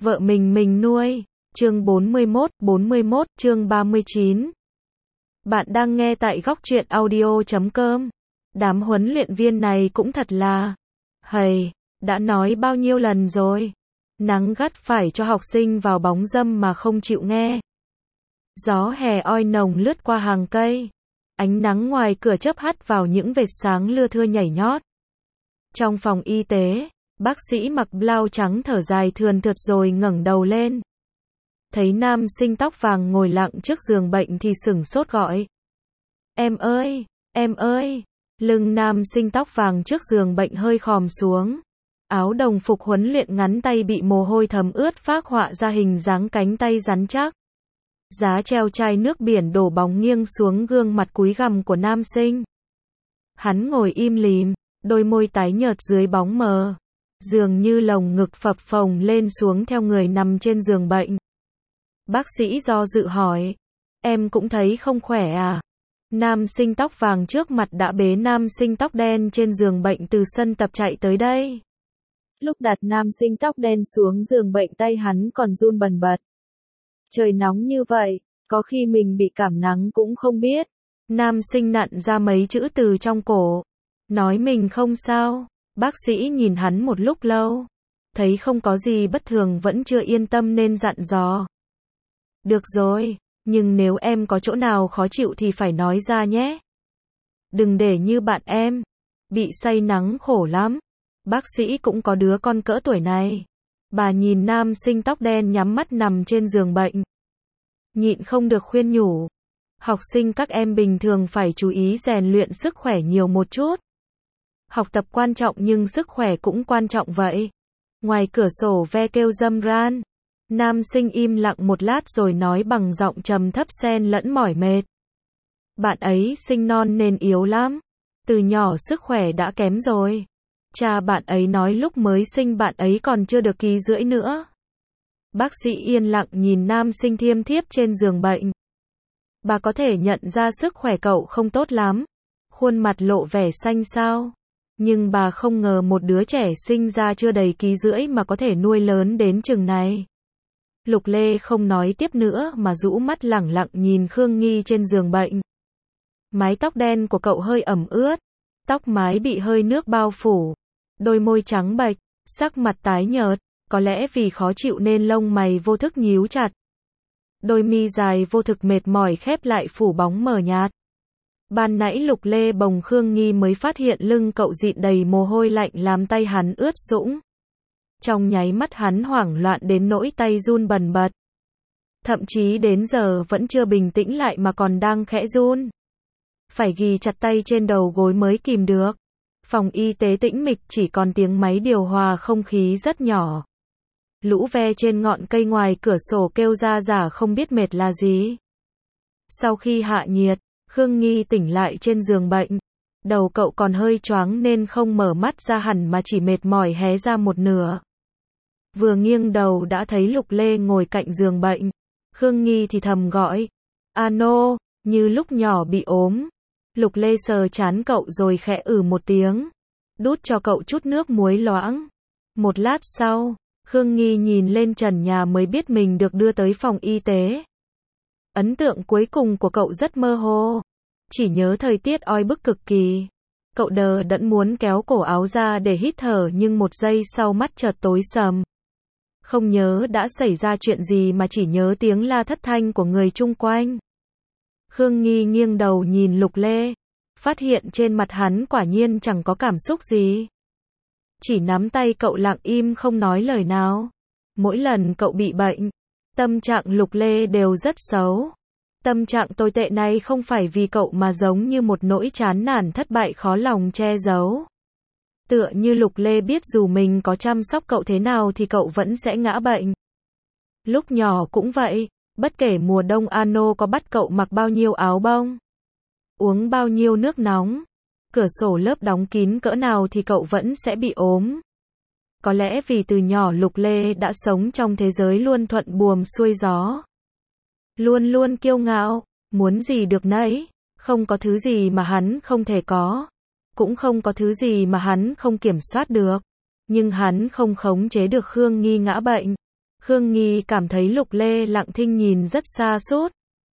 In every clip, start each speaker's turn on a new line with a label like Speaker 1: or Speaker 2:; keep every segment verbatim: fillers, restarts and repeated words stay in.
Speaker 1: vợ mình mình nuôi. Chương bốn mươi mốt, bốn mươi mốt, chương ba mươi chín. Bạn đang nghe tại góc truyện audio chấm com. Đám huấn luyện viên này cũng thật là, hầy, đã nói bao nhiêu lần rồi. Nắng gắt phải cho học sinh vào bóng râm mà không chịu nghe. Gió hè oi nồng lướt qua hàng cây. Ánh nắng ngoài cửa chớp hắt vào những vệt sáng lưa thưa nhảy nhót. Trong phòng y tế, bác sĩ mặc blau trắng thở dài thườn thượt rồi ngẩng đầu lên. Thấy nam sinh tóc vàng ngồi lặng trước giường bệnh thì sửng sốt gọi. Em ơi, em ơi. Lưng nam sinh tóc vàng trước giường bệnh hơi khòm xuống. Áo đồng phục huấn luyện ngắn tay bị mồ hôi thấm ướt phác họa ra hình dáng cánh tay rắn chắc. Giá treo chai nước biển đổ bóng nghiêng xuống gương mặt cúi gằm của nam sinh. Hắn ngồi im lìm, đôi môi tái nhợt dưới bóng mờ. Dường như lồng ngực phập phồng lên xuống theo người nằm trên giường bệnh. Bác sĩ do dự hỏi. Em cũng thấy không khỏe à? Nam sinh tóc vàng trước mặt đã bế nam sinh tóc đen trên giường bệnh từ sân tập chạy tới đây. Lúc đặt nam sinh tóc đen xuống giường bệnh tay hắn còn run bần bật. Trời nóng như vậy, có khi mình bị cảm nắng cũng không biết. Nam sinh nặn ra mấy chữ từ trong cổ. Nói mình không sao. Bác sĩ nhìn hắn một lúc lâu. Thấy không có gì bất thường vẫn chưa yên tâm nên dặn dò. Được rồi, nhưng nếu em có chỗ nào khó chịu thì phải nói ra nhé. Đừng để như bạn em. Bị say nắng khổ lắm. Bác sĩ cũng có đứa con cỡ tuổi này. Bà nhìn nam sinh tóc đen nhắm mắt nằm trên giường bệnh. Nhịn không được khuyên nhủ. Học sinh các em bình thường phải chú ý rèn luyện sức khỏe nhiều một chút. Học tập quan trọng nhưng sức khỏe cũng quan trọng vậy. Ngoài cửa sổ ve kêu râm ran. Nam sinh im lặng một lát rồi nói bằng giọng trầm thấp xen lẫn mỏi mệt. Bạn ấy sinh non nên yếu lắm. Từ nhỏ sức khỏe đã kém rồi. Cha bạn ấy nói lúc mới sinh bạn ấy còn chưa được ký rưỡi nữa. Bác sĩ yên lặng nhìn nam sinh thiêm thiếp trên giường bệnh. Bà có thể nhận ra sức khỏe cậu không tốt lắm. Khuôn mặt lộ vẻ xanh xao. Nhưng bà không ngờ một đứa trẻ sinh ra chưa đầy ký rưỡi mà có thể nuôi lớn đến chừng này. Lục Lê không nói tiếp nữa mà rũ mắt lẳng lặng nhìn Khương Nghi trên giường bệnh. Mái tóc đen của cậu hơi ẩm ướt. Tóc mái bị hơi nước bao phủ. Đôi môi trắng bệch, sắc mặt tái nhợt. Có lẽ vì khó chịu nên lông mày vô thức nhíu chặt. Đôi mi dài vô thực mệt mỏi khép lại phủ bóng mờ nhạt. Ban nãy Lục Lê bồng Khương Nghi mới phát hiện lưng cậu dịn đầy mồ hôi lạnh làm tay hắn ướt sũng. Trong nháy mắt hắn hoảng loạn đến nỗi tay run bần bật. Thậm chí đến giờ vẫn chưa bình tĩnh lại mà còn đang khẽ run. Phải ghi chặt tay trên đầu gối mới kìm được. Phòng y tế tĩnh mịch chỉ còn tiếng máy điều hòa không khí rất nhỏ. Lũ ve trên ngọn cây ngoài cửa sổ kêu ra giả không biết mệt là gì. Sau khi hạ nhiệt, Khương Nghi tỉnh lại trên giường bệnh. Đầu cậu còn hơi choáng nên không mở mắt ra hẳn mà chỉ mệt mỏi hé ra một nửa. Vừa nghiêng đầu đã thấy Lục Lê ngồi cạnh giường bệnh. Khương Nghi thì thầm gọi. Ano, như lúc nhỏ bị ốm. Lục Lê sờ trán cậu rồi khẽ ử một tiếng. Đút cho cậu chút nước muối loãng. Một lát sau, Khương Nghi nhìn lên trần nhà mới biết mình được đưa tới phòng y tế. Ấn tượng cuối cùng của cậu rất mơ hồ. Chỉ nhớ thời tiết oi bức cực kỳ. Cậu đờ đẫn muốn kéo cổ áo ra để hít thở nhưng một giây sau mắt chợt tối sầm. Không nhớ đã xảy ra chuyện gì mà chỉ nhớ tiếng la thất thanh của người chung quanh. Khương Nghi nghiêng đầu nhìn Lục Lê. Phát hiện trên mặt hắn quả nhiên chẳng có cảm xúc gì. Chỉ nắm tay cậu lặng im không nói lời nào. Mỗi lần cậu bị bệnh, tâm trạng Lục Lê đều rất xấu. Tâm trạng tồi tệ này không phải vì cậu mà giống như một nỗi chán nản thất bại khó lòng che giấu. Tựa như Lục Lê biết dù mình có chăm sóc cậu thế nào thì cậu vẫn sẽ ngã bệnh. Lúc nhỏ cũng vậy, bất kể mùa đông Ano có bắt cậu mặc bao nhiêu áo bông, uống bao nhiêu nước nóng, cửa sổ lớp đóng kín cỡ nào thì cậu vẫn sẽ bị ốm. Có lẽ vì từ nhỏ Lục Lê đã sống trong thế giới luôn thuận buồm xuôi gió. Luôn luôn kiêu ngạo, muốn gì được nấy, không có thứ gì mà hắn không thể có. Cũng không có thứ gì mà hắn không kiểm soát được. Nhưng hắn không khống chế được Khương Nghi ngã bệnh. Khương Nghi cảm thấy Lục Lê lặng thinh nhìn rất xa sút.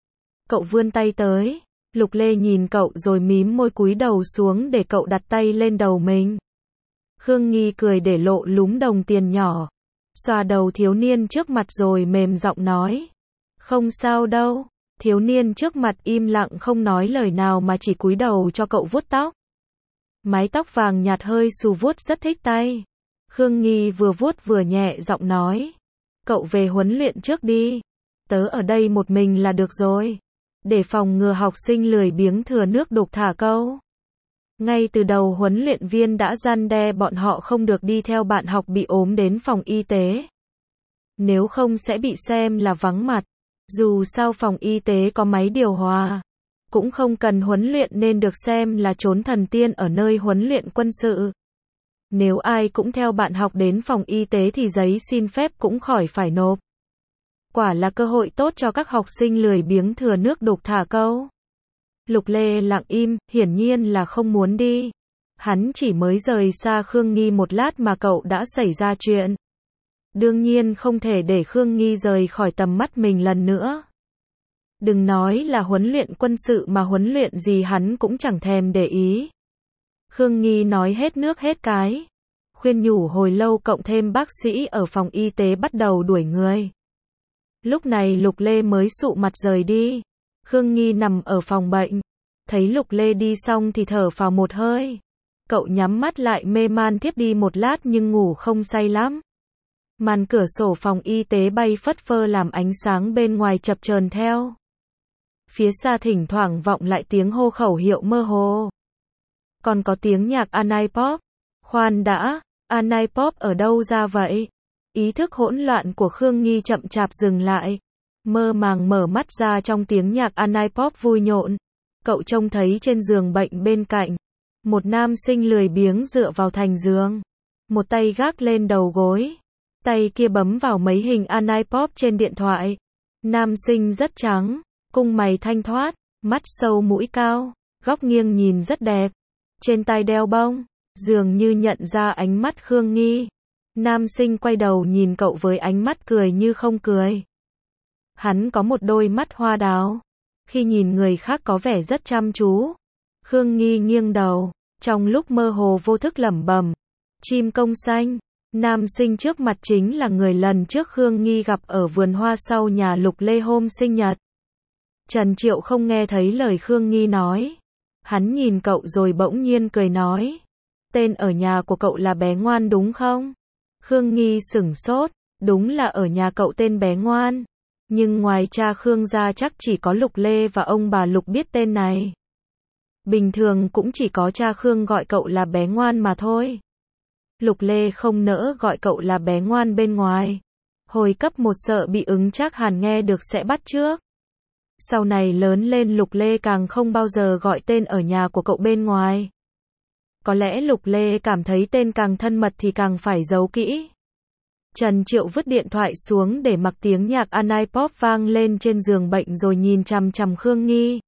Speaker 1: Cậu vươn tay tới, Lục Lê nhìn cậu rồi mím môi cúi đầu xuống để cậu đặt tay lên đầu mình. Khương Nghi cười để lộ lúm đồng tiền nhỏ, xoa đầu thiếu niên trước mặt rồi mềm giọng nói. Không sao đâu. Thiếu niên trước mặt im lặng không nói lời nào mà chỉ cúi đầu cho cậu vuốt tóc. Mái tóc vàng nhạt hơi xù vuốt rất thích tay. Khương Nghi vừa vuốt vừa nhẹ giọng nói. Cậu về huấn luyện trước đi. Tớ ở đây một mình là được rồi. Để phòng ngừa học sinh lười biếng thừa nước đục thả câu. Ngay từ đầu huấn luyện viên đã răn đe bọn họ không được đi theo bạn học bị ốm đến phòng y tế. Nếu không sẽ bị xem là vắng mặt. Dù sao phòng y tế có máy điều hòa, cũng không cần huấn luyện nên được xem là trốn thần tiên ở nơi huấn luyện quân sự. Nếu ai cũng theo bạn học đến phòng y tế thì giấy xin phép cũng khỏi phải nộp. Quả là cơ hội tốt cho các học sinh lười biếng thừa nước đục thả câu. Lục Lê lặng im, hiển nhiên là không muốn đi. Hắn chỉ mới rời xa Khương Nghi một lát mà cậu đã xảy ra chuyện. Đương nhiên không thể để Khương Nghi rời khỏi tầm mắt mình lần nữa. Đừng nói là huấn luyện quân sự mà huấn luyện gì hắn cũng chẳng thèm để ý. Khương Nghi nói hết nước hết cái. Khuyên nhủ hồi lâu cộng thêm bác sĩ ở phòng y tế bắt đầu đuổi người. Lúc này Lục Lê mới sụ mặt rời đi. Khương Nghi nằm ở phòng bệnh. Thấy Lục Lê đi xong thì thở phào một hơi. Cậu nhắm mắt lại mê man thiếp đi một lát nhưng ngủ không say lắm. Màn cửa sổ phòng y tế bay phất phơ làm ánh sáng bên ngoài chập chờn theo. Phía xa thỉnh thoảng vọng lại tiếng hô khẩu hiệu mơ hồ. Còn có tiếng nhạc Anipop. Khoan đã, Anipop ở đâu ra vậy? Ý thức hỗn loạn của Khương Nghi chậm chạp dừng lại. Mơ màng mở mắt ra trong tiếng nhạc Anipop vui nhộn. Cậu trông thấy trên giường bệnh bên cạnh. Một nam sinh lười biếng dựa vào thành giường. Một tay gác lên đầu gối. Tay kia bấm vào mấy hình Anipop trên điện thoại. Nam sinh rất trắng, cung mày thanh thoát, mắt sâu mũi cao, góc nghiêng nhìn rất đẹp. Trên tai đeo bông, dường như nhận ra ánh mắt Khương Nghi. Nam sinh quay đầu nhìn cậu với ánh mắt cười như không cười. Hắn có một đôi mắt hoa đào. Khi nhìn người khác có vẻ rất chăm chú. Khương Nghi nghiêng đầu, trong lúc mơ hồ vô thức lẩm bẩm. Chim công xanh. Nam sinh trước mặt chính là người lần trước Khương Nghi gặp ở vườn hoa sau nhà Lục Lê hôm sinh nhật. Trần Triệu không nghe thấy lời Khương Nghi nói. Hắn nhìn cậu rồi bỗng nhiên cười nói. Tên ở nhà của cậu là bé ngoan đúng không? Khương Nghi sửng sốt. Đúng là ở nhà cậu tên bé ngoan. Nhưng ngoài cha Khương ra chắc chỉ có Lục Lê và ông bà Lục biết tên này. Bình thường cũng chỉ có cha Khương gọi cậu là bé ngoan mà thôi. Lục Lê không nỡ gọi cậu là bé ngoan bên ngoài. Hồi cấp một sợ bị ứng chắc hẳn nghe được sẽ bắt trước. Sau này lớn lên Lục Lê càng không bao giờ gọi tên ở nhà của cậu bên ngoài. Có lẽ Lục Lê cảm thấy tên càng thân mật thì càng phải giấu kỹ. Trần Triệu vứt điện thoại xuống để mặc tiếng nhạc Anipop vang lên trên giường bệnh rồi nhìn chằm chằm Khương Nghi.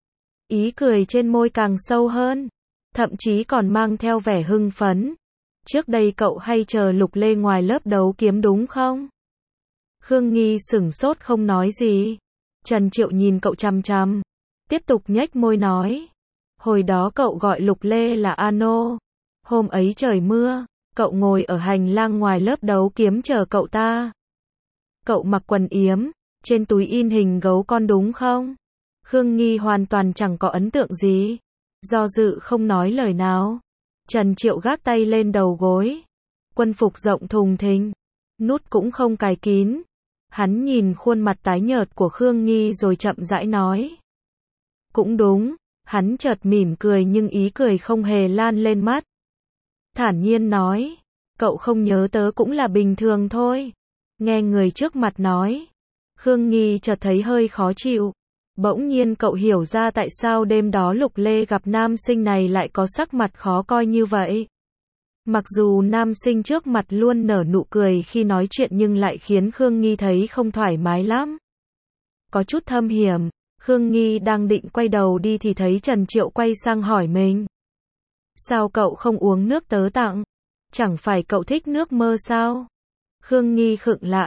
Speaker 1: Ý cười trên môi càng sâu hơn, thậm chí còn mang theo vẻ hưng phấn. Trước đây cậu hay chờ Lục Lê ngoài lớp đấu kiếm đúng không? Khương Nghi sửng sốt không nói gì. Trần Triệu nhìn cậu chằm chằm, tiếp tục nhếch môi nói. Hồi đó cậu gọi Lục Lê là Ano. Hôm ấy trời mưa, cậu ngồi ở hành lang ngoài lớp đấu kiếm chờ cậu ta. Cậu mặc quần yếm, trên túi in hình gấu con đúng không? Khương Nghi hoàn toàn chẳng có ấn tượng gì. Do dự không nói lời nào. Trần Triệu gác tay lên đầu gối. Quân phục rộng thùng thình. Nút cũng không cài kín. Hắn nhìn khuôn mặt tái nhợt của Khương Nghi rồi chậm rãi nói. Cũng đúng. Hắn chợt mỉm cười nhưng ý cười không hề lan lên mắt. Thản nhiên nói. Cậu không nhớ tớ cũng là bình thường thôi. Nghe người trước mặt nói. Khương Nghi chợt thấy hơi khó chịu. Bỗng nhiên cậu hiểu ra tại sao đêm đó Lục Lê gặp nam sinh này lại có sắc mặt khó coi như vậy. Mặc dù nam sinh trước mặt luôn nở nụ cười khi nói chuyện nhưng lại khiến Khương Nghi thấy không thoải mái lắm. Có chút thâm hiểm, Khương Nghi đang định quay đầu đi thì thấy Trần Triệu quay sang hỏi mình. Sao cậu không uống nước tớ tặng? Chẳng phải cậu thích nước mơ sao? Khương Nghi khựng lại,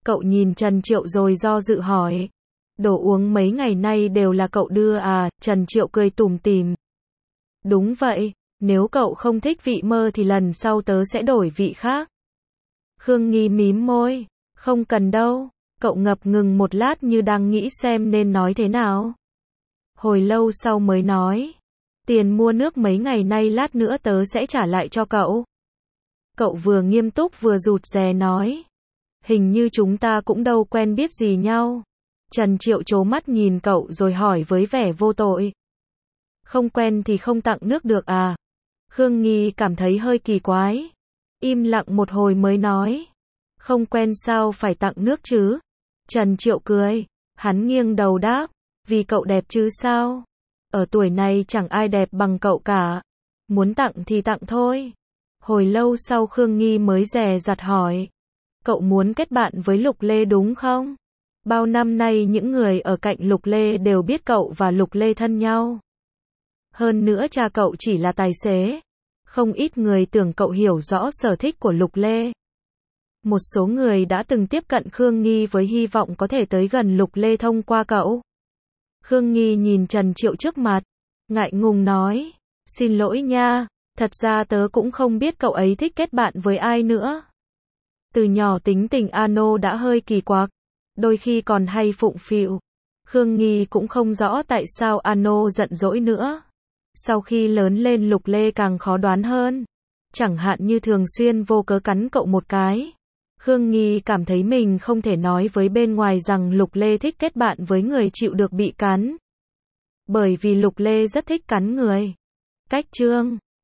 Speaker 1: Cậu nhìn Trần Triệu rồi do dự hỏi. Đồ uống mấy ngày nay đều là cậu đưa à, Trần Triệu cười tủm tỉm. Đúng vậy, nếu cậu không thích vị mơ thì lần sau tớ sẽ đổi vị khác. Khương Nghi mím môi. Không cần đâu. Cậu ngập ngừng một lát như đang nghĩ xem nên nói thế nào. Hồi lâu sau mới nói. Tiền mua nước mấy ngày nay lát nữa tớ sẽ trả lại cho cậu. Cậu vừa nghiêm túc vừa rụt rè nói. Hình như chúng ta cũng đâu quen biết gì nhau. Trần Triệu trố mắt nhìn cậu rồi hỏi với vẻ vô tội. Không quen thì không tặng nước được à? Khương Nghi cảm thấy hơi kỳ quái. Im lặng một hồi mới nói. Không quen sao phải tặng nước chứ? Trần Triệu cười. Hắn nghiêng đầu đáp. Vì cậu đẹp chứ sao? Ở tuổi này chẳng ai đẹp bằng cậu cả. Muốn tặng thì tặng thôi. Hồi lâu sau Khương Nghi mới dè dặt hỏi. Cậu muốn kết bạn với Lục Lê đúng không? Bao năm nay những người ở cạnh Lục Lê đều biết cậu và Lục Lê thân nhau. Hơn nữa cha cậu chỉ là tài xế. Không ít người tưởng cậu hiểu rõ sở thích của Lục Lê. Một số người đã từng tiếp cận Khương Nghi với hy vọng có thể tới gần Lục Lê thông qua cậu. Khương Nghi nhìn Trần Triệu trước mặt. Ngại ngùng nói. Xin lỗi nha. Thật ra tớ cũng không biết cậu ấy thích kết bạn với ai nữa. Từ nhỏ tính tình Ano đã hơi kỳ quặc. Đôi khi còn hay phụng phịu. Khương Nghi cũng không rõ tại sao Ano giận dỗi nữa. Sau khi lớn lên Lục Lê càng khó đoán hơn. Chẳng hạn như thường xuyên vô cớ cắn cậu một cái. Khương Nghi cảm thấy mình không thể nói với bên ngoài rằng Lục Lê thích kết bạn với người chịu được bị cắn. Bởi vì Lục Lê rất thích cắn người. Cách chương